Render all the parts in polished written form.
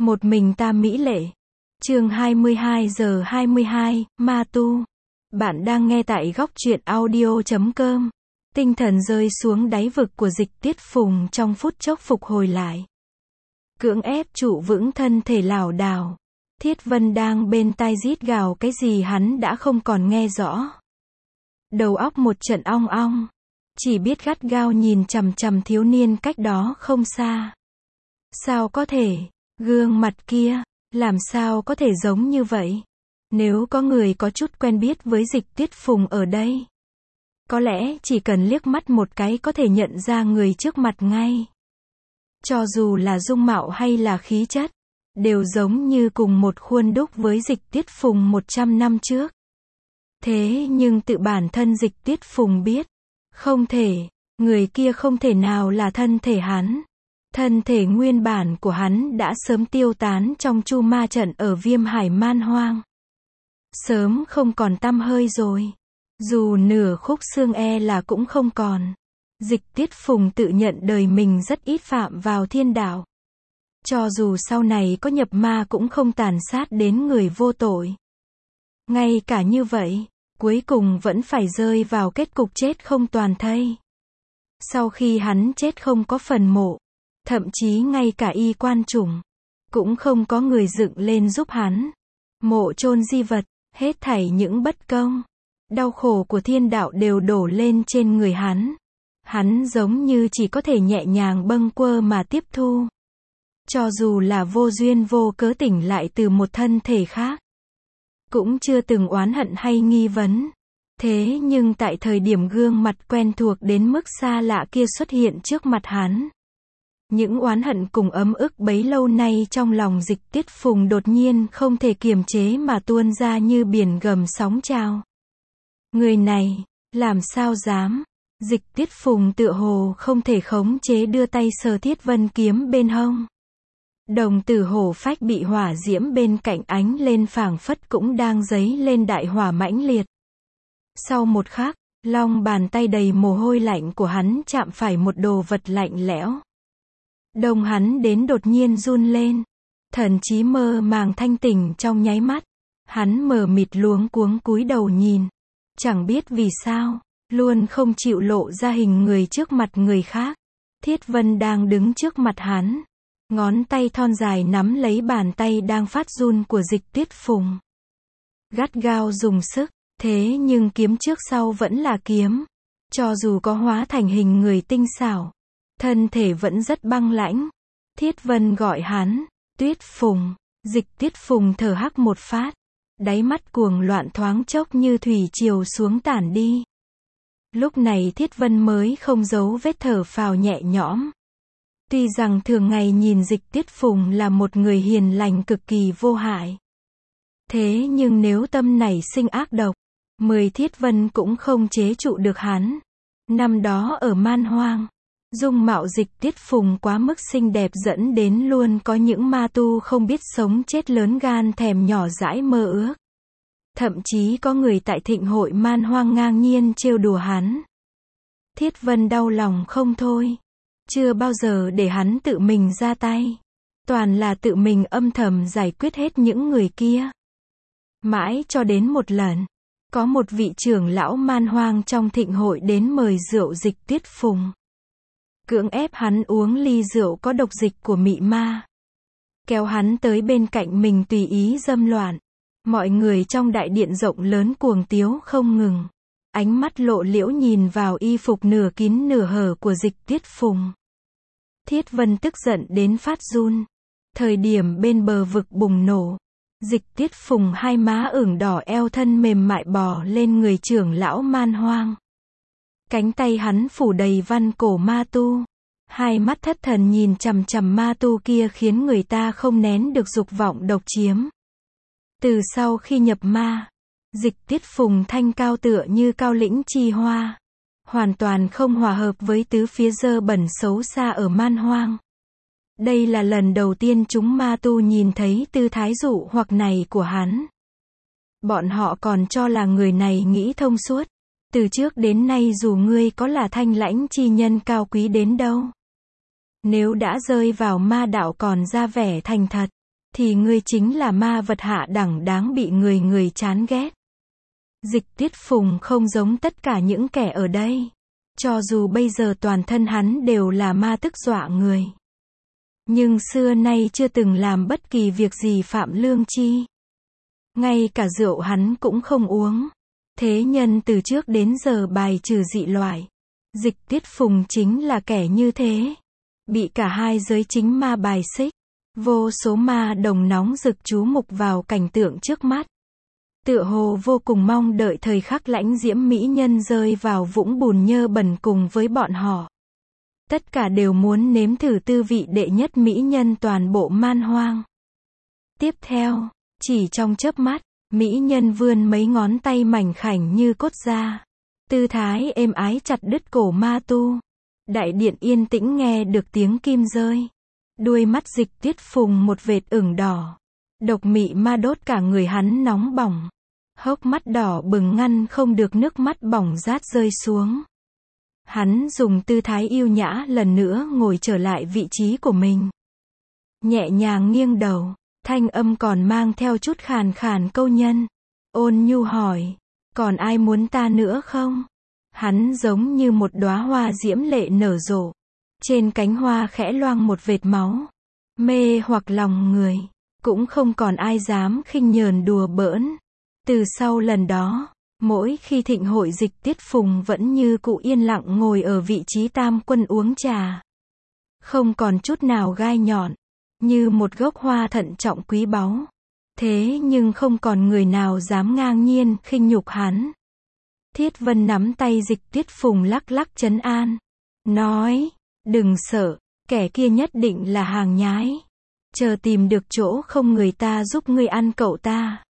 Một mình ta mỹ lệ. Chương 22 giờ 22, Ma Tu. Bạn đang nghe tại góc truyện audio.com. Tinh thần rơi xuống đáy vực của Dịch Tiết Phùng trong phút chốc phục hồi lại. Cưỡng ép trụ vững thân thể lảo đảo. Thiết Vân đang bên tai rít gào cái gì hắn đã không còn nghe rõ. Đầu óc một trận ong ong. Chỉ biết gắt gao nhìn chằm chằm thiếu niên cách đó không xa. Sao có thể? Gương mặt kia, làm sao có thể giống như vậy? Nếu có người có chút quen biết với Dịch Tiết Phùng ở đây, có lẽ chỉ cần liếc mắt một cái có thể nhận ra người trước mặt ngay. Cho dù là dung mạo hay là khí chất, đều giống như cùng một khuôn đúc với Dịch Tiết Phùng 100 năm trước. Thế nhưng tự bản thân Dịch Tiết Phùng biết, không thể, người kia không thể nào là thân thể hắn. Thân thể nguyên bản của hắn đã sớm tiêu tán trong chu ma trận ở Viêm Hải Man Hoang. Sớm không còn tăm hơi rồi. Dù nửa khúc xương là cũng không còn. Dịch Tiết Phùng tự nhận đời mình rất ít phạm vào thiên đạo. Cho dù sau này có nhập ma cũng không tàn sát đến người vô tội. Ngay cả như vậy, cuối cùng vẫn phải rơi vào kết cục chết không toàn thây. Sau khi hắn chết không có phần mộ. Thậm chí ngay cả y quan chủng cũng không có người dựng lên giúp hắn. Mộ chôn di vật, hết thảy những bất công, đau khổ của thiên đạo đều đổ lên trên người hắn. Hắn giống như chỉ có thể nhẹ nhàng bâng quơ mà tiếp thu. Cho dù là vô duyên vô cớ tỉnh lại từ một thân thể khác, cũng chưa từng oán hận hay nghi vấn. Thế nhưng tại thời điểm gương mặt quen thuộc đến mức xa lạ kia xuất hiện trước mặt hắn, những oán hận cùng ấm ức bấy lâu nay trong lòng Dịch Tiết Phùng đột nhiên không thể kiềm chế mà tuôn ra như biển gầm sóng trào. Người này, làm sao dám? Dịch Tiết Phùng tựa hồ không thể khống chế đưa tay sờ Thiết Vân kiếm bên hông. Đồng tử hổ phách bị hỏa diễm bên cạnh ánh lên phảng phất cũng đang dấy lên đại hỏa mãnh liệt. Sau một khắc, long bàn tay đầy mồ hôi lạnh của hắn chạm phải một đồ vật lạnh lẽo. Đầu hắn đến đột nhiên run lên. Thần trí mơ màng thanh tỉnh trong nháy mắt. Hắn mờ mịt luống cuống cúi đầu nhìn. Chẳng biết vì sao, luôn không chịu lộ ra hình người trước mặt người khác. Thiết Vân đang đứng trước mặt hắn. Ngón tay thon dài nắm lấy bàn tay đang phát run của Dịch Tiết Phùng. Gắt gao dùng sức, thế nhưng kiếm trước sau vẫn là kiếm. Cho dù có hóa thành hình người tinh xảo, thân thể vẫn rất băng lãnh. Thiết Vân gọi hắn, Tuyết Phùng. Dịch Tiết Phùng thở hắc một phát. Đáy mắt cuồng loạn thoáng chốc như thủy triều xuống tản đi. Lúc này Thiết Vân mới không giấu vết thở phào nhẹ nhõm. Tuy rằng thường ngày nhìn Dịch Tiết Phùng là một người hiền lành cực kỳ vô hại. Thế nhưng nếu tâm nảy sinh ác độc, 10 Thiết Vân cũng không chế trụ được hắn. Năm đó ở Man Hoang, dung mạo Dịch Tiết Phùng quá mức xinh đẹp dẫn đến luôn có những ma tu không biết sống chết lớn gan thèm nhỏ dãi mơ ước. Thậm chí có người tại thịnh hội Man Hoang ngang nhiên trêu đùa hắn. Thiết Vân đau lòng không thôi. Chưa bao giờ để hắn tự mình ra tay. Toàn là tự mình âm thầm giải quyết hết những người kia. Mãi cho đến một lần, có một vị trưởng lão Man Hoang trong thịnh hội đến mời rượu Dịch Tiết Phùng. Cưỡng ép hắn uống ly rượu có độc dịch của mị ma. Kéo hắn tới bên cạnh mình tùy ý dâm loạn. Mọi người trong đại điện rộng lớn cuồng tiếu không ngừng. Ánh mắt lộ liễu nhìn vào y phục nửa kín nửa hở của Dịch Tiết Phùng. Thiết Vân tức giận đến phát run. Thời điểm bên bờ vực bùng nổ, Dịch Tiết Phùng hai má ửng đỏ eo thân mềm mại bò lên người trưởng lão Man Hoang. Cánh tay hắn phủ đầy văn cổ ma tu. Hai mắt thất thần nhìn chằm chằm ma tu kia khiến người ta không nén được dục vọng độc chiếm. Từ sau khi nhập ma, Dịch Tiết Phùng thanh cao tựa như cao lĩnh chi hoa. Hoàn toàn không hòa hợp với tứ phía dơ bẩn xấu xa ở Man Hoang. Đây là lần đầu tiên chúng ma tu nhìn thấy tư thái dụ hoặc này của hắn. Bọn họ còn cho là người này nghĩ thông suốt. Từ trước đến nay dù ngươi có là thanh lãnh chi nhân cao quý đến đâu, nếu đã rơi vào ma đạo còn ra vẻ thành thật, thì ngươi chính là ma vật hạ đẳng đáng bị người người chán ghét. Dịch Tiết Phùng không giống tất cả những kẻ ở đây. Cho dù bây giờ toàn thân hắn đều là ma tức dọa người. Nhưng xưa nay chưa từng làm bất kỳ việc gì phạm lương chi. Ngay cả rượu hắn cũng không uống. Thế nhân từ trước đến giờ bài trừ dị loại. Dịch Tiết Phùng chính là kẻ như thế. Bị cả hai giới chính ma bài xích. Vô số ma đồng nóng rực chú mục vào cảnh tượng trước mắt. Tựa hồ vô cùng mong đợi thời khắc lãnh diễm mỹ nhân rơi vào vũng bùn nhơ bẩn cùng với bọn họ. Tất cả đều muốn nếm thử tư vị đệ nhất mỹ nhân toàn bộ man hoang. Tiếp theo, chỉ trong chớp mắt, mỹ nhân vươn mấy ngón tay mảnh khảnh như cốt da. Tư thái êm ái chặt đứt cổ ma tu. Đại điện yên tĩnh nghe được tiếng kim rơi. Đuôi mắt Dịch Tiết Phùng một vệt ửng đỏ. Độc mị ma đốt cả người hắn nóng bỏng. Hốc mắt đỏ bừng ngăn không được nước mắt bỏng rát rơi xuống. Hắn dùng tư thái yêu nhã lần nữa ngồi trở lại vị trí của mình. Nhẹ nhàng nghiêng đầu, thanh âm còn mang theo chút khàn khàn câu nhân. Ôn nhu hỏi, còn ai muốn ta nữa không? Hắn giống như một đóa hoa diễm lệ nở rộ. Trên cánh hoa khẽ loang một vệt máu. Mê hoặc lòng người. Cũng không còn ai dám khinh nhờn đùa bỡn. Từ sau lần đó, mỗi khi thịnh hội Dịch Tiết Phùng vẫn như cụ yên lặng ngồi ở vị trí tam quân uống trà. Không còn chút nào gai nhọn. Như một gốc hoa thận trọng quý báu. Thế nhưng không còn người nào dám ngang nhiên khinh nhục hắn. Thiết Vân nắm tay Dịch Tiết Phùng lắc lắc trấn an. Nói, đừng sợ, kẻ kia nhất định là hàng nhái. Chờ tìm được chỗ không người ta giúp ngươi ăn cậu ta.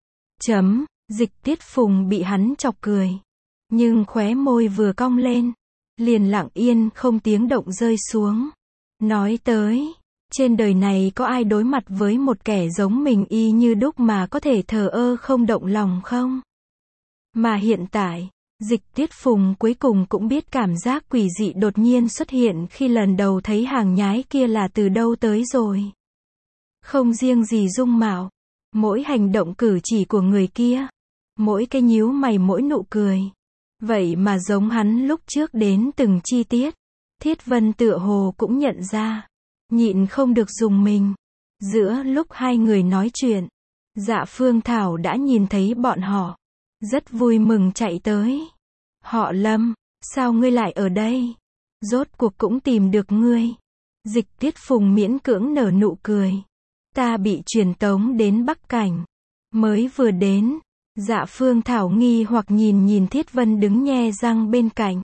Dịch Tiết Phùng bị hắn chọc cười. Nhưng khóe môi vừa cong lên. Liền lặng yên không tiếng động rơi xuống. Nói tới, trên đời này có ai đối mặt với một kẻ giống mình y như đúc mà có thể thờ ơ không động lòng không? Mà hiện tại, Dịch Tiết Phùng cuối cùng cũng biết cảm giác quỷ dị đột nhiên xuất hiện khi lần đầu thấy hàng nhái kia là từ đâu tới rồi. Không riêng gì dung mạo, mỗi hành động cử chỉ của người kia, mỗi cái nhíu mày mỗi nụ cười. Vậy mà giống hắn lúc trước đến từng chi tiết. Thiết Vân tựa hồ cũng nhận ra. Nhịn không được dùng mình. Giữa lúc hai người nói chuyện, Dạ Phương Thảo đã nhìn thấy bọn họ. Rất vui mừng chạy tới. Họ Lâm, sao ngươi lại ở đây? Rốt cuộc cũng tìm được ngươi. Dịch Tiết Phùng miễn cưỡng nở nụ cười. Ta bị truyền tống đến Bắc Cảnh. Mới vừa đến. Dạ Phương Thảo nghi hoặc nhìn Thiết Vân đứng nhe răng bên cạnh.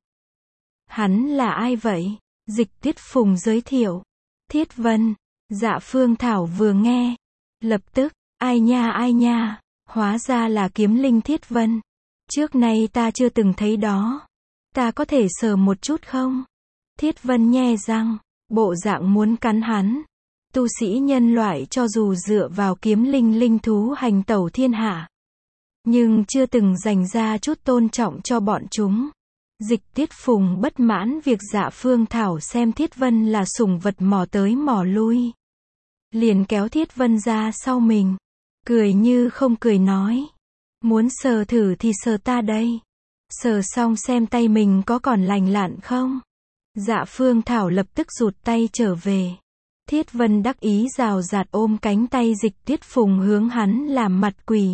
Hắn là ai vậy? Dịch Tiết Phùng giới thiệu. Thiết Vân. Dạ Phương Thảo vừa nghe. Lập tức, ai nha, hóa ra là kiếm linh Thiết Vân. Trước nay ta chưa từng thấy đó. Ta có thể sờ một chút không? Thiết Vân nhe răng, bộ dạng muốn cắn hắn. Tu sĩ nhân loại cho dù dựa vào kiếm linh linh thú hành tẩu thiên hạ, nhưng chưa từng dành ra chút tôn trọng cho bọn chúng. Dịch Tiết Phùng bất mãn việc Dạ Phương Thảo xem Thiết Vân là sủng vật mò tới mò lui. Liền kéo Thiết Vân ra sau mình. Cười như không cười nói. Muốn sờ thử thì sờ ta đây. Sờ xong xem tay mình có còn lành lặn không? Dạ Phương Thảo lập tức rụt tay trở về. Thiết Vân đắc ý rào rạt ôm cánh tay Dịch Tiết Phùng hướng hắn làm mặt quỷ.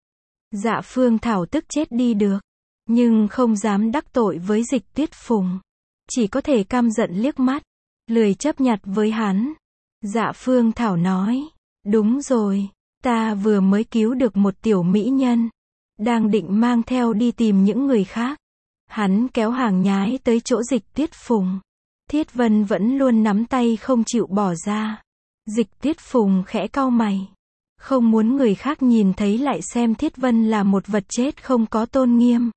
Dạ Phương Thảo tức chết đi được. Nhưng không dám đắc tội với Dịch Tiết Phùng. Chỉ có thể căm giận liếc mắt. Lười chấp nhặt với hắn. Dạ Phương Thảo nói. Đúng rồi. Ta vừa mới cứu được một tiểu mỹ nhân. Đang định mang theo đi tìm những người khác. Hắn kéo hàng nhái tới chỗ Dịch Tiết Phùng. Thiết Vân vẫn luôn nắm tay không chịu bỏ ra. Dịch Tiết Phùng khẽ cau mày. Không muốn người khác nhìn thấy lại xem Thiết Vân là một vật chết không có tôn nghiêm.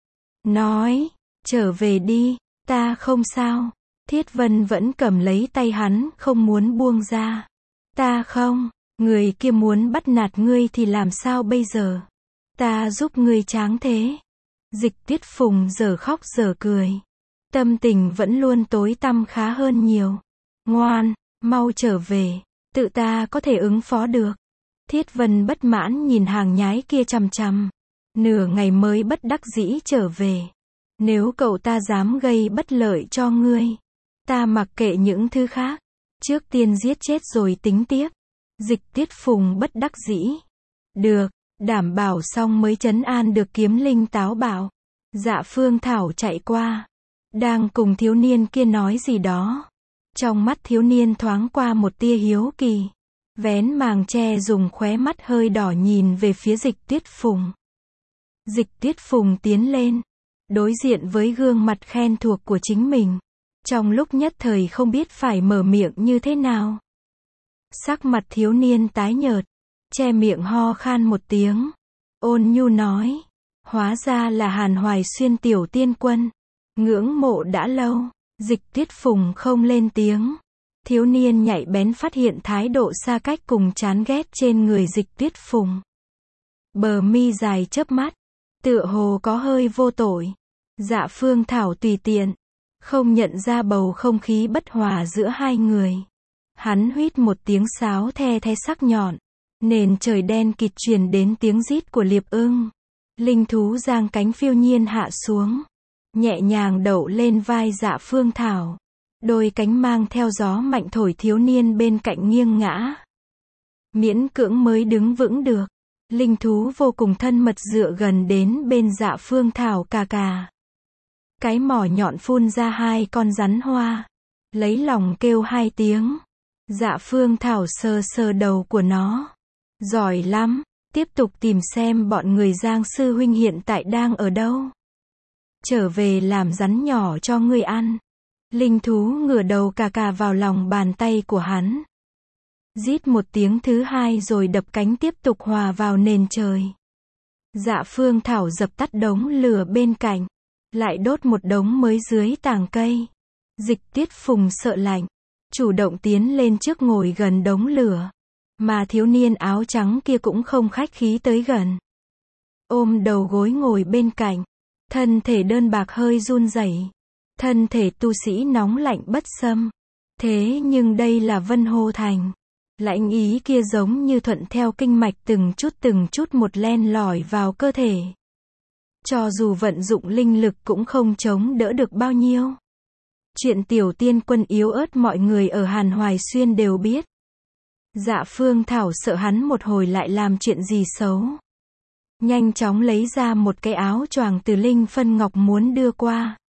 Nói, trở về đi, ta không sao. Thiết Vân vẫn cầm lấy tay hắn, không muốn buông ra. Ta không, người kia muốn bắt nạt ngươi thì làm sao bây giờ? Ta giúp ngươi tráng thế. Dịch Tiết Phùng giờ khóc giờ cười. Tâm tình vẫn luôn tối tăm khá hơn nhiều. Ngoan, mau trở về. Tự ta có thể ứng phó được. Thiết Vân bất mãn nhìn hàng nhái kia chằm chằm. Nửa ngày mới bất đắc dĩ trở về. Nếu cậu ta dám gây bất lợi cho ngươi, ta mặc kệ những thứ khác. Trước tiên giết chết rồi tính tiếp. Dịch Tiết Phùng bất đắc dĩ. Được, đảm bảo xong mới trấn an được Kiếm Linh táo bạo. Dạ Phương Thảo chạy qua. Đang cùng thiếu niên kia nói gì đó. Trong mắt thiếu niên thoáng qua một tia hiếu kỳ. Vén màng che dùng khóe mắt hơi đỏ nhìn về phía Dịch Tiết Phùng. Dịch Tiết Phùng tiến lên. Đối diện với gương mặt khen thuộc của chính mình. Trong lúc nhất thời không biết phải mở miệng như thế nào. Sắc mặt thiếu niên tái nhợt. Che miệng ho khan một tiếng. Ôn nhu nói. Hóa ra là Hàn Hoài Xuyên tiểu tiên quân. Ngưỡng mộ đã lâu. Dịch Tiết Phùng không lên tiếng. Thiếu niên nhạy bén phát hiện thái độ xa cách cùng chán ghét trên người Dịch Tiết Phùng. Bờ mi dài chớp mắt. Tựa hồ có hơi vô tội. Dạ Phương Thảo tùy tiện. Không nhận ra bầu không khí bất hòa giữa hai người. Hắn huýt một tiếng sáo the the sắc nhọn. Nền trời đen kịt truyền đến tiếng rít của liệp ưng. Linh thú giang cánh phiêu nhiên hạ xuống. Nhẹ nhàng đậu lên vai Dạ Phương Thảo. Đôi cánh mang theo gió mạnh thổi thiếu niên bên cạnh nghiêng ngã. Miễn cưỡng mới đứng vững được. Linh thú vô cùng thân mật dựa gần đến bên Dạ Phương Thảo cà cà. Cái mỏ nhọn phun ra hai con rắn hoa. Lấy lòng kêu hai tiếng. Dạ Phương Thảo sờ sờ đầu của nó. Giỏi lắm, tiếp tục tìm xem bọn người Giang sư huynh hiện tại đang ở đâu. Trở về làm rắn nhỏ cho ngươi ăn. Linh thú ngửa đầu cà cà vào lòng bàn tay của hắn. Rít một tiếng thứ hai rồi đập cánh tiếp tục hòa vào nền trời. Dạ Phương Thảo dập tắt đống lửa bên cạnh. Lại đốt một đống mới dưới tàng cây. Dịch Tiết Phùng sợ lạnh. Chủ động tiến lên trước ngồi gần đống lửa. Mà thiếu niên áo trắng kia cũng không khách khí tới gần. Ôm đầu gối ngồi bên cạnh. Thân thể đơn bạc hơi run rẩy. Thân thể tu sĩ nóng lạnh bất xâm. Thế nhưng đây là Vân Hồ Thành. Lãnh ý kia giống như thuận theo kinh mạch từng chút một len lỏi vào cơ thể. Cho dù vận dụng linh lực cũng không chống đỡ được bao nhiêu. Chuyện tiểu tiên quân yếu ớt mọi người ở Hàn Hoài Xuyên đều biết. Dạ Phương Thảo sợ hắn một hồi lại làm chuyện gì xấu. Nhanh chóng lấy ra một cái áo choàng từ Linh Phân Ngọc muốn đưa qua.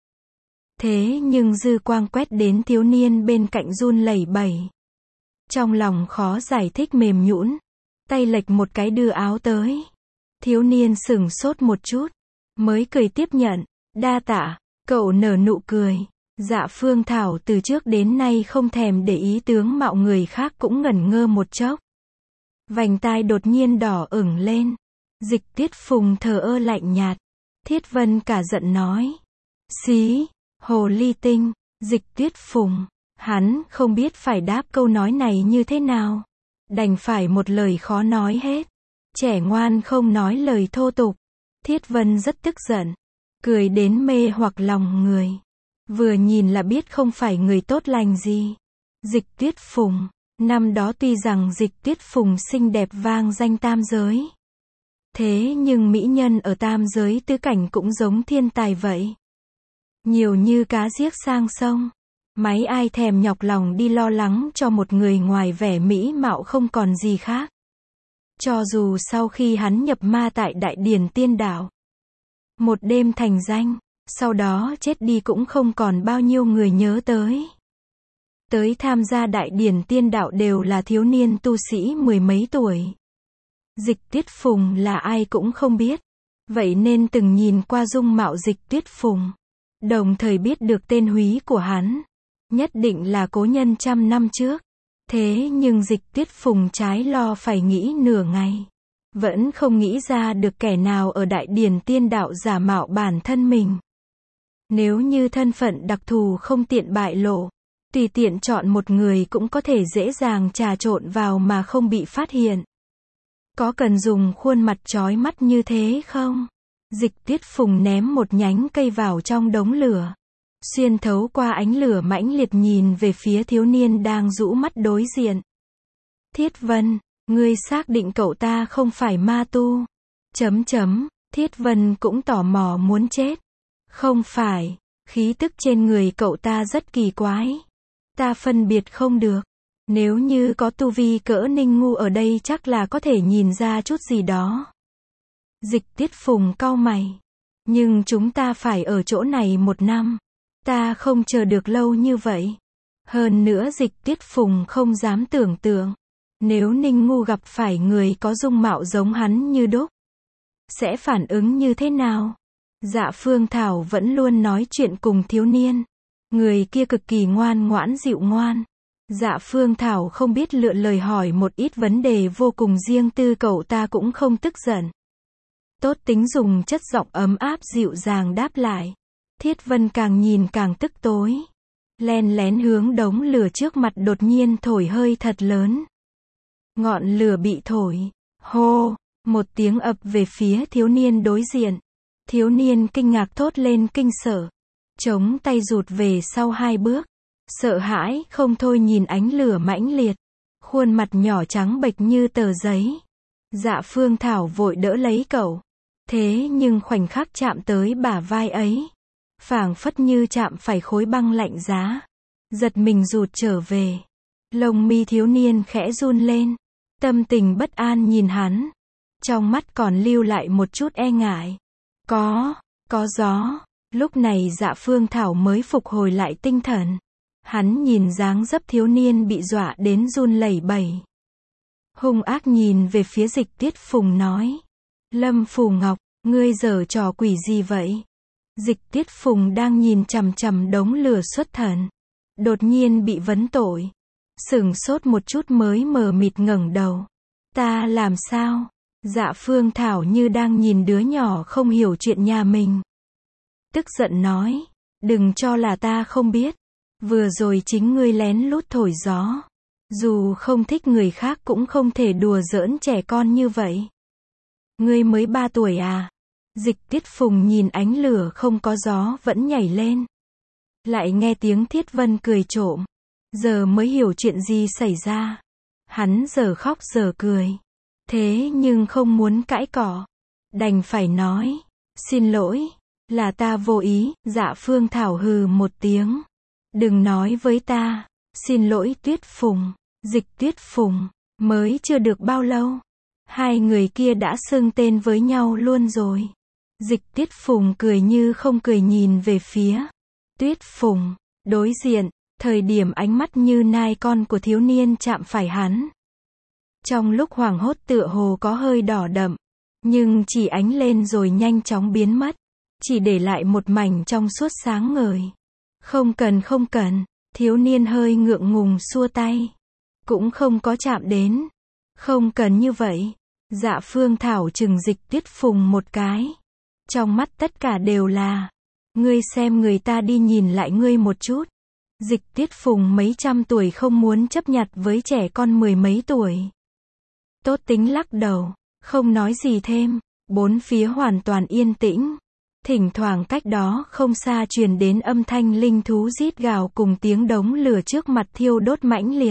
Thế nhưng dư quang quét đến thiếu niên bên cạnh run lẩy bẩy. Trong lòng khó giải thích mềm nhũn. Tay lệch một cái đưa áo tới. Thiếu niên sửng sốt một chút. Mới cười tiếp nhận. Đa tạ. Cậu nở nụ cười. Dạ Phương Thảo từ trước đến nay không thèm để ý tướng mạo người khác cũng ngẩn ngơ một chốc. Vành tai đột nhiên đỏ ửng lên. Dịch Tiết Phùng thờ ơ lạnh nhạt. Thiết Vân cả giận nói. Xí, hồ ly tinh, Dịch Tiết Phùng. Hắn không biết phải đáp câu nói này như thế nào. Đành phải một lời khó nói hết. Trẻ ngoan không nói lời thô tục. Thiết Vân rất tức giận. Cười đến mê hoặc lòng người. Vừa nhìn là biết không phải người tốt lành gì. Dịch Tiết Phùng. Năm đó tuy rằng Dịch Tiết Phùng xinh đẹp vang danh tam giới. Thế nhưng mỹ nhân ở tam giới tứ cảnh cũng giống thiên tài vậy. Nhiều như cá giết sang sông. Máy ai thèm nhọc lòng đi lo lắng cho một người ngoài vẻ mỹ mạo không còn gì khác. Cho dù sau khi hắn nhập ma tại Đại Điển Tiên Đạo. Một đêm thành danh. Sau đó chết đi cũng không còn bao nhiêu người nhớ tới. Tới tham gia Đại Điển Tiên Đạo đều là thiếu niên tu sĩ mười mấy tuổi. Dịch Tiết Phùng là ai cũng không biết. Vậy nên từng nhìn qua dung mạo Dịch Tiết Phùng. Đồng thời biết được tên húy của hắn. Nhất định là cố nhân trăm năm trước. Thế nhưng Dịch Tiết Phùng trái lo phải nghĩ nửa ngày. Vẫn không nghĩ ra được kẻ nào ở Đại Điển Tiên Đạo giả mạo bản thân mình. Nếu như thân phận đặc thù không tiện bại lộ, tùy tiện chọn một người cũng có thể dễ dàng trà trộn vào mà không bị phát hiện. Có cần dùng khuôn mặt chói mắt như thế không? Dịch Tiết Phùng ném một nhánh cây vào trong đống lửa. Xuyên thấu qua ánh lửa mãnh liệt nhìn về phía thiếu niên đang rũ mắt đối diện. Thiết Vân, ngươi xác định cậu ta không phải ma tu? Thiết Vân cũng tò mò muốn chết. Không phải, khí tức trên người cậu ta rất kỳ quái. Ta phân biệt không được. Nếu như có tu vi cỡ Ninh Ngu ở đây chắc là có thể nhìn ra chút gì đó. Dịch Tiết Phùng cau mày. Nhưng chúng ta phải ở chỗ này 1 năm. Ta không chờ được lâu như vậy. Hơn nữa Dịch Tiết Phùng không dám tưởng tượng. Nếu Ninh Ngu gặp phải người có dung mạo giống hắn như đúc, sẽ phản ứng như thế nào? Dạ Phương Thảo vẫn luôn nói chuyện cùng thiếu niên. Người kia cực kỳ ngoan ngoãn dịu ngoan. Dạ Phương Thảo không biết lựa lời hỏi một ít vấn đề vô cùng riêng tư, cậu ta cũng không tức giận. Tốt tính dùng chất giọng ấm áp dịu dàng đáp lại. Thiết Vân càng nhìn càng tức tối. Len lén hướng đống lửa trước mặt đột nhiên thổi hơi thật lớn. Ngọn lửa bị thổi. Hô, một tiếng ập về phía thiếu niên đối diện. Thiếu niên kinh ngạc thốt lên kinh sợ. Chống tay rụt về sau 2 bước. Sợ hãi không thôi nhìn ánh lửa mãnh liệt. Khuôn mặt nhỏ trắng bệch như tờ giấy. Dạ Phương Thảo vội đỡ lấy cậu. Thế nhưng khoảnh khắc chạm tới bả vai ấy, phảng phất như chạm phải khối băng lạnh giá. Giật mình rụt trở về. Lông mi thiếu niên khẽ run lên. Tâm tình bất an nhìn hắn. Trong mắt còn lưu lại một chút e ngại. Có gió. Lúc này Dạ Phương Thảo mới phục hồi lại tinh thần. Hắn nhìn dáng dấp thiếu niên bị dọa đến run lẩy bẩy. Hung ác nhìn về phía Dịch Tiết Phùng nói. Lâm Phù Ngọc, ngươi giở trò quỷ gì vậy? Dịch Tiết Phùng đang nhìn chằm chằm đống lửa xuất thần. Đột nhiên bị vấn tội. Sửng sốt một chút mới mờ mịt ngẩng đầu. Ta làm sao? Dạ Phương Thảo như đang nhìn đứa nhỏ không hiểu chuyện nhà mình. Tức giận nói. Đừng cho là ta không biết. Vừa rồi chính ngươi lén lút thổi gió. Dù không thích người khác cũng không thể đùa giỡn trẻ con như vậy. Ngươi mới 3 tuổi à? Dịch Tiết Phùng nhìn ánh lửa không có gió vẫn nhảy lên. Lại nghe tiếng Thiết Vân cười trộm. Giờ mới hiểu chuyện gì xảy ra. Hắn giờ khóc giờ cười. Thế nhưng không muốn cãi cọ. Đành phải nói. Xin lỗi. Là ta vô ý. Dạ Phương Thảo hừ một tiếng. Đừng nói với ta. Xin lỗi Tuyết Phùng. Dịch Tuyết Phùng. Mới chưa được bao lâu. 2 người kia đã xưng tên với nhau luôn rồi. Dịch Tiết Phùng cười như không cười nhìn về phía Tuyết Phùng. Đối diện, thời điểm ánh mắt như nai con của thiếu niên chạm phải hắn. Trong lúc hoảng hốt tựa hồ có hơi đỏ đậm. Nhưng chỉ ánh lên rồi nhanh chóng biến mất. Chỉ để lại một mảnh trong suốt sáng ngời. Không cần, thiếu niên hơi ngượng ngùng xua tay. Cũng không có chạm đến. Không cần như vậy. Dạ Phương Thảo trừng Dịch Tiết Phùng một cái. Trong mắt tất cả đều là. Ngươi xem người ta đi nhìn lại ngươi một chút. Dịch Tiết Phùng mấy trăm tuổi không muốn chấp nhặt với trẻ con 10 mấy tuổi. Tốt tính lắc đầu. Không nói gì thêm. 4 phía hoàn toàn yên tĩnh. Thỉnh thoảng cách đó không xa truyền đến âm thanh linh thú rít gào cùng tiếng đống lửa trước mặt thiêu đốt mãnh liệt.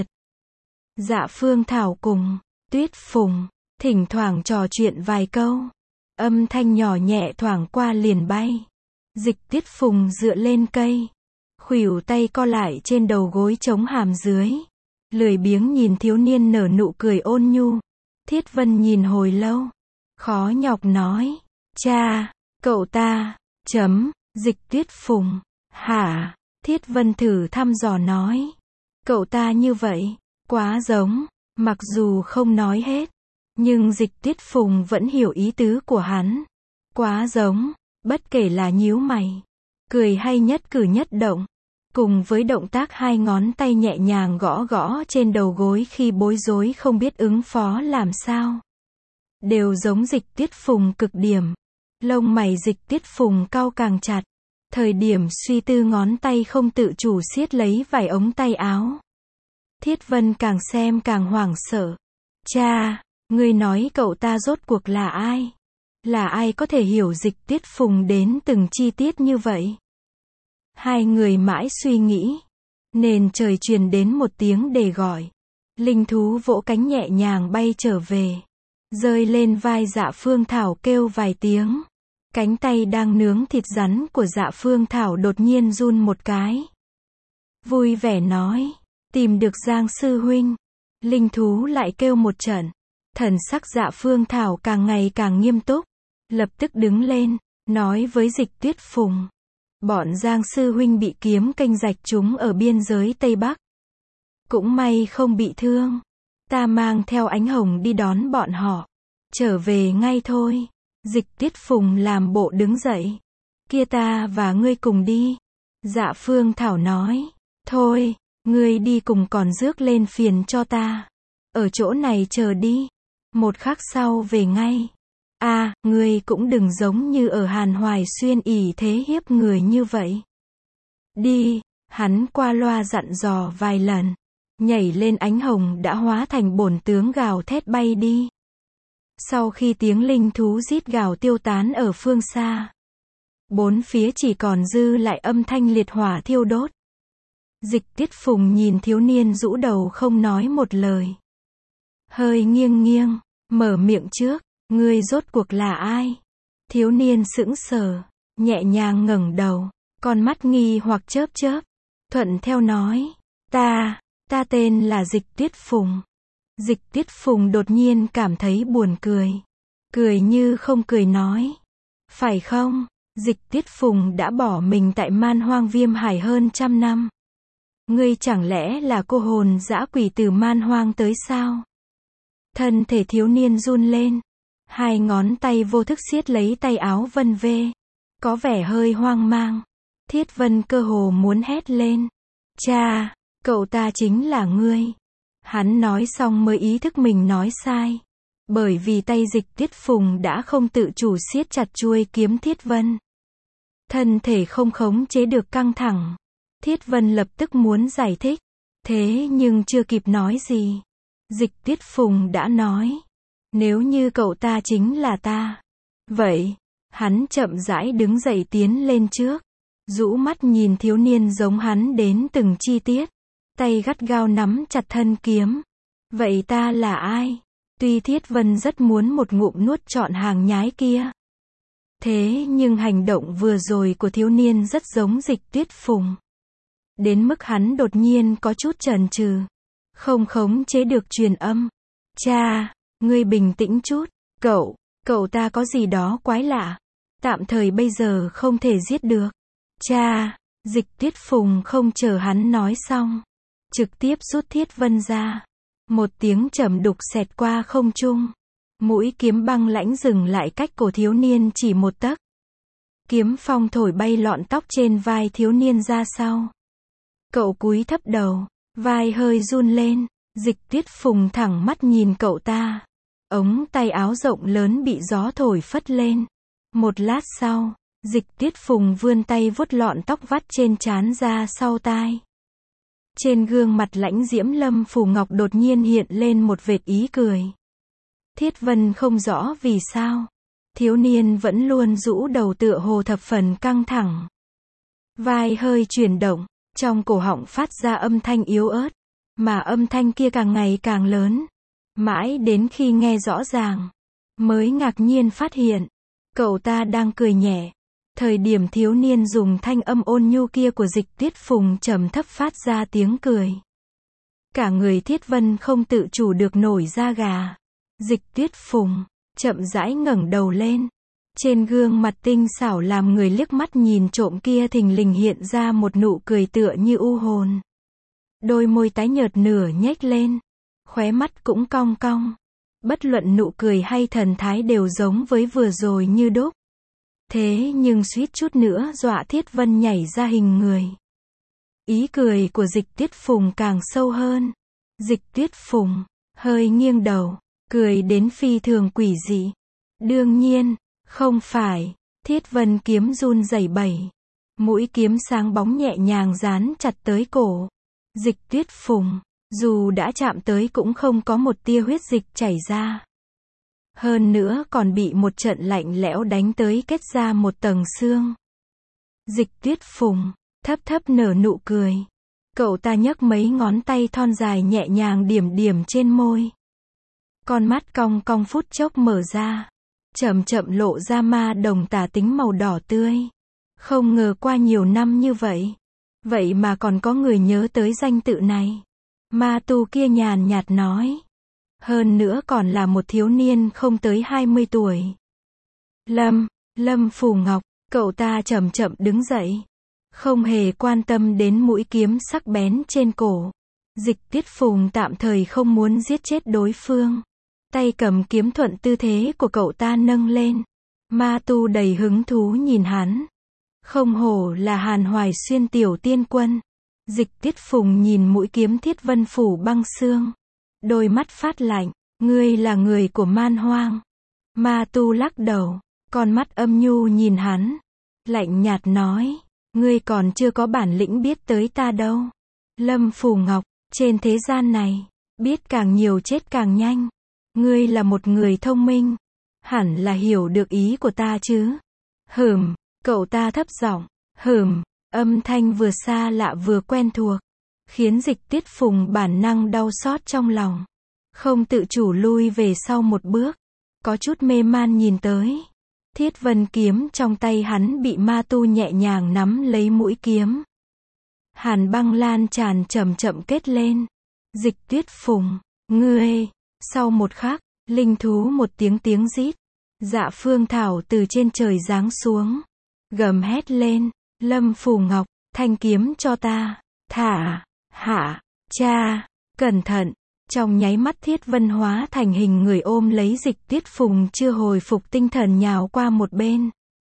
Dạ Phương Thảo cùng Tuyết Phùng thỉnh thoảng trò chuyện vài câu. Âm thanh nhỏ nhẹ thoảng qua liền bay. Dịch Tiết Phùng dựa lên cây. Khuỷu tay co lại trên đầu gối chống hàm dưới. Lười biếng nhìn thiếu niên nở nụ cười ôn nhu. Thiết Vân nhìn hồi lâu. Khó nhọc nói. Cha, cậu ta, Dịch Tiết Phùng. Hả? Thiết Vân thử thăm dò nói. Cậu ta như vậy, quá giống. Mặc dù không nói hết. Nhưng Dịch Tiết Phùng vẫn hiểu ý tứ của hắn. Quá giống, bất kể là nhíu mày, cười hay nhất cử nhất động, cùng với động tác 2 ngón tay nhẹ nhàng gõ gõ trên đầu gối khi bối rối không biết ứng phó làm sao. Đều giống Dịch Tiết Phùng cực điểm. Lông mày Dịch Tiết Phùng cau càng chặt. Thời điểm suy tư ngón tay không tự chủ siết lấy vài ống tay áo. Thiết Vân càng xem càng hoảng sợ. Cha, ngươi nói cậu ta rốt cuộc là ai? Là ai có thể hiểu Dịch Tiết Phùng đến từng chi tiết như vậy? 2 người mãi suy nghĩ. Nền trời truyền đến một tiếng đề gọi. Linh thú vỗ cánh nhẹ nhàng bay trở về. Rơi lên vai Dạ Phương Thảo kêu vài tiếng. Cánh tay đang nướng thịt rắn của Dạ Phương Thảo đột nhiên run một cái. Vui vẻ nói, tìm được Giang sư huynh. Linh thú lại kêu một trận. Thần sắc Dạ Phương Thảo càng ngày càng nghiêm túc. Lập tức đứng lên, nói với Dịch Tuyết Phùng. Bọn Giang sư huynh bị kiếm kênh rạch trúng ở biên giới Tây Bắc. Cũng may không bị thương. Ta mang theo Ánh Hồng đi đón bọn họ. Trở về ngay thôi. Dịch Tuyết Phùng làm bộ đứng dậy. Kia ta và ngươi cùng đi. Dạ Phương Thảo nói. Thôi, ngươi đi cùng còn rước lên phiền cho ta. Ở chỗ này chờ đi. Một khắc sau về ngay. Ngươi cũng đừng giống như ở Hàn Hoài Xuyên ỷ thế hiếp người như vậy. Đi, hắn qua loa dặn dò vài lần. Nhảy lên Ánh Hồng đã hóa thành bổn tướng gào thét bay đi. Sau khi tiếng linh thú rít gào tiêu tán ở phương xa. Bốn phía chỉ còn dư lại âm thanh liệt hỏa thiêu đốt. Dịch Tuyết Phùng nhìn thiếu niên rũ đầu không nói một lời. Hơi nghiêng nghiêng, mở miệng trước, ngươi rốt cuộc là ai? Thiếu niên sững sờ, nhẹ nhàng ngẩng đầu, con mắt nghi hoặc chớp chớp, thuận theo nói, ta tên là Dịch Tuyết Phùng. Dịch Tuyết Phùng đột nhiên cảm thấy buồn cười. Cười như không cười nói. Phải không? Dịch Tuyết Phùng đã bỏ mình tại Man Hoang Viêm Hải hơn 100 năm. Ngươi chẳng lẽ là cô hồn dã quỷ từ Man Hoang tới sao? Thân thể thiếu niên run lên. Hai ngón tay vô thức siết lấy tay áo Vân Vê. Có vẻ hơi hoang mang. Thiết Vân cơ hồ muốn hét lên. Cha, cậu ta chính là ngươi. Hắn nói xong mới ý thức mình nói sai. Bởi vì tay Dịch Tuyết Phùng đã không tự chủ siết chặt chuôi kiếm Thiết Vân. Thân thể không khống chế được căng thẳng. Thiết Vân lập tức muốn giải thích. Thế nhưng chưa kịp nói gì. Dịch Tuyết Phùng đã nói. Nếu như cậu ta chính là ta. Vậy, hắn chậm rãi đứng dậy tiến lên trước. Rũ mắt nhìn thiếu niên giống hắn đến từng chi tiết. Tay gắt gao nắm chặt thân kiếm. Vậy ta là ai? Tuy Thiết Vân rất muốn một ngụm nuốt trọn hàng nhái kia. Thế nhưng hành động vừa rồi của thiếu niên rất giống Dịch Tuyết Phùng. Đến mức hắn đột nhiên có chút chần chừ. Không khống chế được truyền âm. Cha, ngươi bình tĩnh chút. Cậu ta có gì đó quái lạ. Tạm thời bây giờ không thể giết được. Cha, Dịch Tuyết Phùng không chờ hắn nói xong. Trực tiếp rút Thiết Vân ra. Một tiếng trầm đục xẹt qua không trung. Mũi kiếm băng lãnh dừng lại cách cổ thiếu niên chỉ một tấc. Kiếm phong thổi bay lọn tóc trên vai thiếu niên ra sau. Cậu cúi thấp đầu, vai hơi run lên. Dịch Tuyết Phùng thẳng mắt nhìn cậu ta. Ống tay áo rộng lớn bị gió thổi phất lên. Một lát sau, Dịch Tuyết Phùng vươn tay vuốt lọn tóc vắt trên trán ra sau tai. Trên gương mặt lãnh diễm Lâm Phủ Ngọc đột nhiên hiện lên một vệt ý cười. Thiết Vân không rõ vì sao. Thiếu niên vẫn luôn rũ đầu tựa hồ thập phần căng thẳng. Vai hơi chuyển động, trong cổ họng phát ra âm thanh yếu ớt. Mà âm thanh kia càng ngày càng lớn. Mãi đến khi nghe rõ ràng, mới ngạc nhiên phát hiện. Cậu ta đang cười nhẹ. Thời điểm thiếu niên dùng thanh âm ôn nhu kia của Dịch Tuyết Phùng trầm thấp phát ra tiếng cười. Cả người Thiết Vân không tự chủ được nổi da gà. Dịch Tuyết Phùng chậm rãi ngẩng đầu lên. Trên gương mặt tinh xảo làm người liếc mắt nhìn trộm kia thình lình hiện ra một nụ cười tựa như u hồn. Đôi môi tái nhợt nửa nhếch lên. Khóe mắt cũng cong cong. Bất luận nụ cười hay thần thái đều giống với vừa rồi như đúc. Thế nhưng suýt chút nữa dọa Thiết Vân nhảy ra hình người. Ý cười của Dịch Tuyết Phùng càng sâu hơn. Dịch Tuyết Phùng hơi nghiêng đầu, cười đến phi thường quỷ dị. Đương nhiên, không phải. Thiết Vân kiếm run rẩy bẩy. Mũi kiếm sáng bóng nhẹ nhàng dán chặt tới cổ. Dịch Tuyết Phùng, dù đã chạm tới cũng không có một tia huyết dịch chảy ra. Hơn nữa còn bị một trận lạnh lẽo đánh tới kết ra một tầng xương. Dịch Tuyết Phùng thấp thấp nở nụ cười. Cậu ta nhấc mấy ngón tay thon dài nhẹ nhàng điểm điểm trên môi. Con mắt cong cong phút chốc mở ra. Chậm chậm lộ ra ma đồng tả tính màu đỏ tươi. Không ngờ qua nhiều năm như vậy. Vậy mà còn có người nhớ tới danh tự này. Ma tu kia nhàn nhạt nói. Hơn nữa còn là một thiếu niên không tới 20 tuổi. Lâm Phù Ngọc, cậu ta chậm chậm đứng dậy. Không hề quan tâm đến mũi kiếm sắc bén trên cổ. Dịch Tiết Phùng tạm thời không muốn giết chết đối phương. Tay cầm kiếm thuận tư thế của cậu ta nâng lên. Ma tu đầy hứng thú nhìn hắn. Không hổ là Hàn Hoài Xuyên tiểu tiên quân. Dịch Tiết Phùng nhìn mũi kiếm Thiết Vân Phủ băng xương. Đôi mắt phát lạnh. Ngươi là người của Man Hoang. Ma tu lắc đầu. Con mắt âm nhu nhìn hắn. Lạnh nhạt nói. Ngươi còn chưa có bản lĩnh biết tới ta đâu. Lâm Phù Ngọc, trên thế gian này, biết càng nhiều chết càng nhanh. Ngươi là một người thông minh. Hẳn là hiểu được ý của ta chứ. Cậu ta thấp giọng. Âm thanh vừa xa lạ vừa quen thuộc. Khiến Dịch Tiết Phùng bản năng đau xót trong lòng. Không tự chủ lui về sau một bước. Có chút mê man nhìn tới. Thiết Vân kiếm trong tay hắn bị ma tu nhẹ nhàng nắm lấy mũi kiếm. Hàn băng lan tràn chậm chậm kết lên. Dịch Tiết Phùng, ngươi. Sau một khắc, linh thú một tiếng rít. Dạ Phương Thảo từ trên trời giáng xuống. Gầm hét lên. Lâm Phù Ngọc, thanh kiếm cho ta. Thả. Hạ. Cha. Cẩn thận. Trong nháy mắt Thiết Vân hóa thành hình người ôm lấy Dịch Tiết Phùng chưa hồi phục tinh thần nhào qua một bên.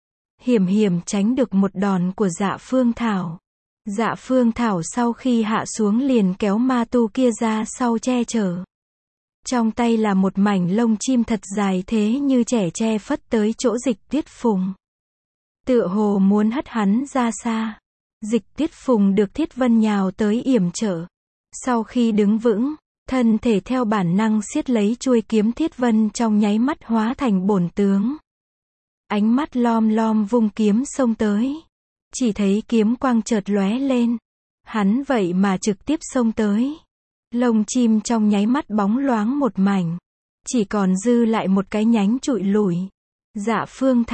Hiểm tránh được một đòn của Dạ Phương Thảo. Dạ Phương Thảo sau khi hạ xuống liền kéo ma tu kia ra sau che chở. Trong tay là một mảnh lông chim thật dài thế như trẻ che phất tới chỗ Dịch Tiết Phùng. Tựa hồ muốn hất hắn ra xa. Dịch Tiết Phùng được Thiết Vân nhào tới yểm trợ. Sau khi đứng vững, thân thể theo bản năng siết lấy chuôi kiếm Thiết Vân trong nháy mắt hóa thành bổn tướng. Ánh mắt lom lom vung kiếm xông tới. Chỉ thấy kiếm quang chợt lóe lên. Hắn vậy mà trực tiếp xông tới. Lông chim trong nháy mắt bóng loáng một mảnh. Chỉ còn dư lại một cái nhánh trụi lủi. Dạ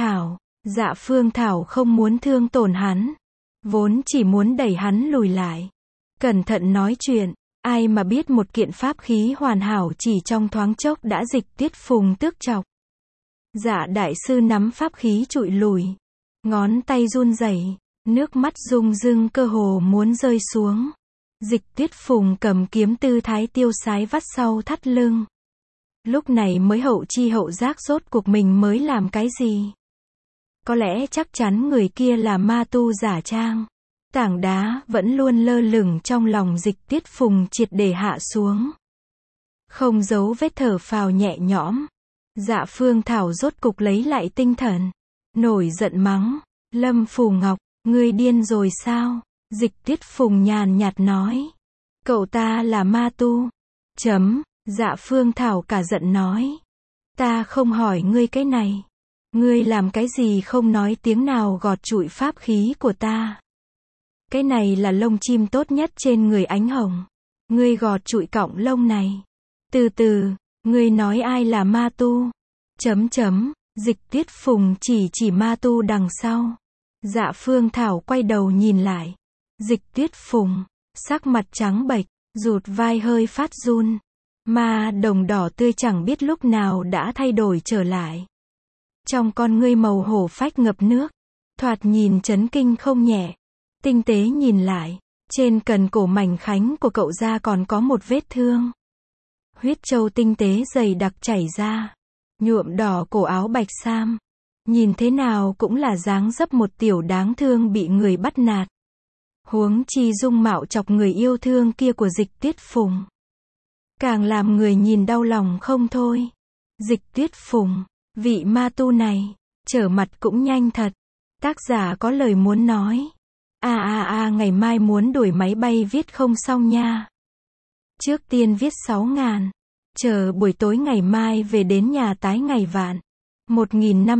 Phương Thảo không muốn thương tổn hắn. Vốn chỉ muốn đẩy hắn lùi lại. Cẩn thận nói chuyện. Ai mà biết một kiện pháp khí hoàn hảo chỉ trong thoáng chốc đã Dịch Tiết Phùng tước chọc. Dạ đại sư nắm pháp khí trụi lùi. Ngón tay run rẩy, nước mắt rưng rưng cơ hồ muốn rơi xuống. Dịch Tiết Phùng cầm kiếm tư thái tiêu sái vắt sau thắt lưng. Lúc này mới hậu chi hậu giác rốt cuộc mình mới làm cái gì. Có lẽ chắc chắn người kia là ma tu giả trang. Tảng đá vẫn luôn lơ lửng trong lòng Dịch Tiết Phùng triệt để hạ xuống. Không giấu vết thở phào nhẹ nhõm. Dạ Phương Thảo rốt cục lấy lại tinh thần. Nổi giận mắng. Lâm Phù Ngọc, ngươi điên rồi sao? Dịch Tiết Phùng nhàn nhạt nói. Cậu ta là ma tu. Dạ Phương Thảo cả giận nói. Ta không hỏi ngươi cái này. Ngươi làm cái gì không nói tiếng nào gọt trụi pháp khí của ta. Cái này là lông chim tốt nhất trên người Ánh Hồng. Ngươi gọt trụi cọng lông này. Từ từ, ngươi nói ai là ma tu? Dịch Tiết Phùng chỉ ma tu đằng sau. Dạ Phương Thảo quay đầu nhìn lại. Dịch Tiết Phùng, sắc mặt trắng bệch, rụt vai hơi phát run. Ma đồng đỏ tươi chẳng biết lúc nào đã thay đổi trở lại. Trong con ngươi màu hổ phách ngập nước, thoạt nhìn chấn kinh không nhẹ. Tinh tế nhìn lại, trên cần cổ mảnh khảnh của cậu ra còn có một vết thương. Huyết châu tinh tế dày đặc chảy ra, nhuộm đỏ cổ áo bạch sam. Nhìn thế nào cũng là dáng dấp một tiểu đáng thương bị người bắt nạt. Huống chi dung mạo chọc người yêu thương kia của Dịch Tiết Phùng. Càng làm người nhìn đau lòng không thôi. Dịch Tiết Phùng, vị ma tu này, trở mặt cũng nhanh thật. Tác giả có lời muốn nói. Ngày mai muốn đổi máy bay viết không xong nha. Trước tiên viết 6.000. Chờ buổi tối ngày mai về đến nhà tái ngày vạn.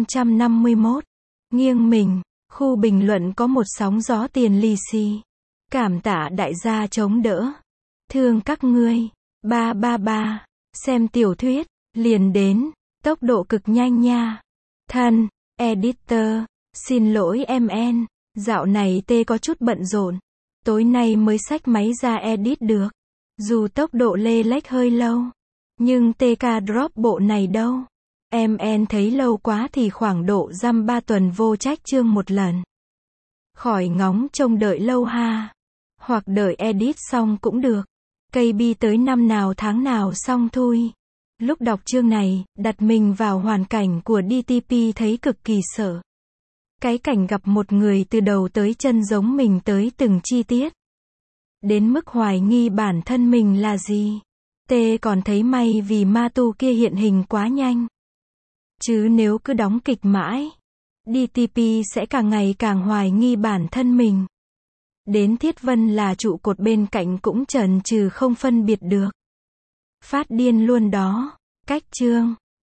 1551. Nghiêng mình, khu bình luận có một sóng gió tiền lì xì. Cảm tạ đại gia chống đỡ. Thương các ngươi. 333. Xem tiểu thuyết. Liền đến. Tốc độ cực nhanh nha. Thân. Editor. Xin lỗi MN. Dạo này tê có chút bận rộn. Tối nay mới xách máy ra edit được. Dù tốc độ lê lếch hơi lâu. Nhưng TK drop bộ này đâu. MN thấy lâu quá thì khoảng độ dăm 3 tuần vô trách chương một lần. Khỏi ngóng trông đợi lâu ha. Hoặc đợi edit xong cũng được. KB tới năm nào tháng nào xong thôi. Lúc đọc chương này, đặt mình vào hoàn cảnh của DTP thấy cực kỳ sợ. Cái cảnh gặp một người từ đầu tới chân giống mình tới từng chi tiết. Đến mức hoài nghi bản thân mình là gì. T còn thấy may vì ma tu kia hiện hình quá nhanh. Chứ nếu cứ đóng kịch mãi, DTP sẽ càng ngày càng hoài nghi bản thân mình. Đến Thiết Vân là trụ cột bên cạnh cũng chần chừ không phân biệt được. Phát điên luôn đó. Cách chương.